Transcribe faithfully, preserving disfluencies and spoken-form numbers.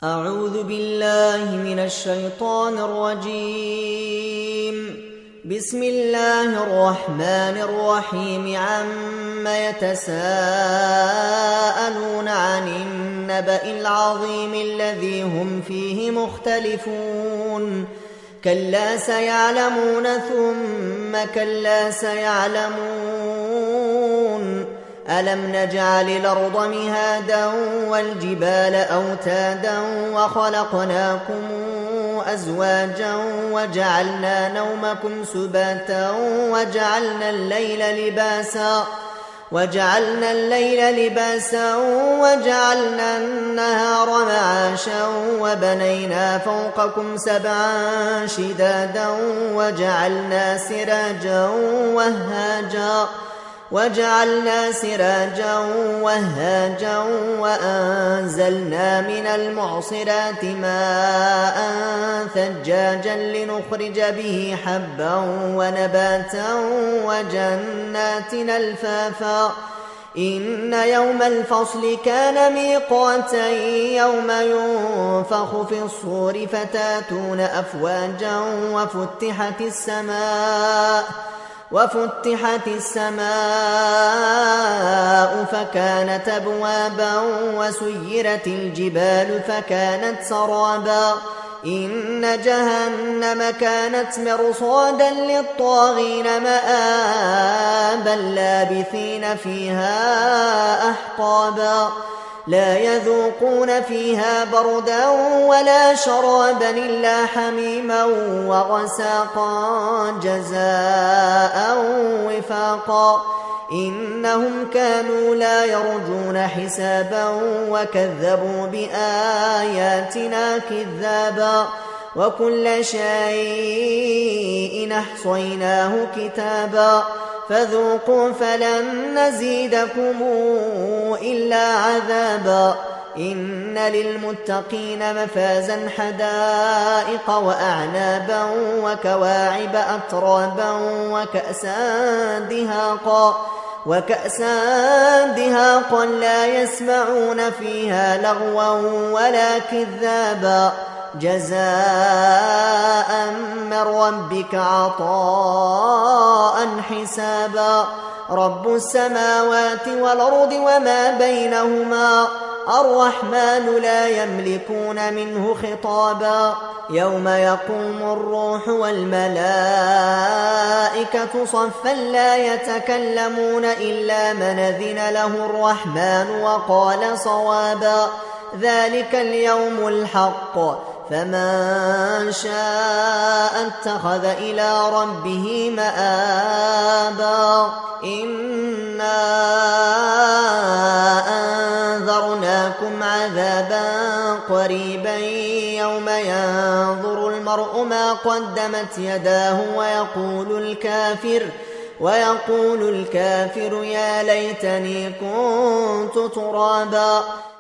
أعوذ بالله من الشيطان الرجيم. بسم الله الرحمن الرحيم. عم يتساءلون عن النبأ العظيم الذي هم فيه مختلفون. كلا سيعلمون ثم كلا سيعلمون. ألم نجعل الأرض مهادا والجبال أوتادا وخلقناكم أزواجا وجعلنا نومكم سباتا وجعلنا الليل لباسا وجعلنا الليل لباسا وجعلنا النهار معاشا وبنينا فوقكم سبعا شدادا وجعلنا سراجا وهاجا وجعلنا سراجا وهاجا وأنزلنا من المعصرات ماء ثجاجا لنخرج به حبا ونباتا وجنات ألفافا. إن يوم الفصل كان ميقاتا يوم ينفخ في الصور فتاتون أفواجا وفتحت السماء وفتحت السماء فكانت أبوابا وسيرت الجبال فكانت سرابا. إن جهنم كانت مرصادا للطاغين مآبا لابثين فيها أحقابا. لا يذوقون فيها بردا ولا شرابا إلا حميما وغساقا جزاء وفاقا. إنهم كانوا لا يرجون حسابا وكذبوا بآياتنا كذابا. وكل شيء أحصيناه كتابا. فذوقوا فلن نزيدكم إلا عذابا. إن للمتقين مفازا حدائق وأعنابا وكواعب أترابا وكأسا دهاقا وكأسا دهاقا لا يسمعون فيها لغوا ولا كذابا. جزاء من ربك عطاء حسابا. رب السماوات والأرض وما بينهما الرحمن لا يملكون منه خطابا. يوم يقوم الروح والملائكة صفا لا يتكلمون إلا من أذن له الرحمن وقال صوابا. ذلك اليوم الحق فمن شاء اتخذ إلى ربه مآبا. إنا أنذرناكم عذابا قريبا يوم ينظر المرء ما قدمت يداه ويقول الكافر ويقول الكافر يا ليتني كنت ترابا.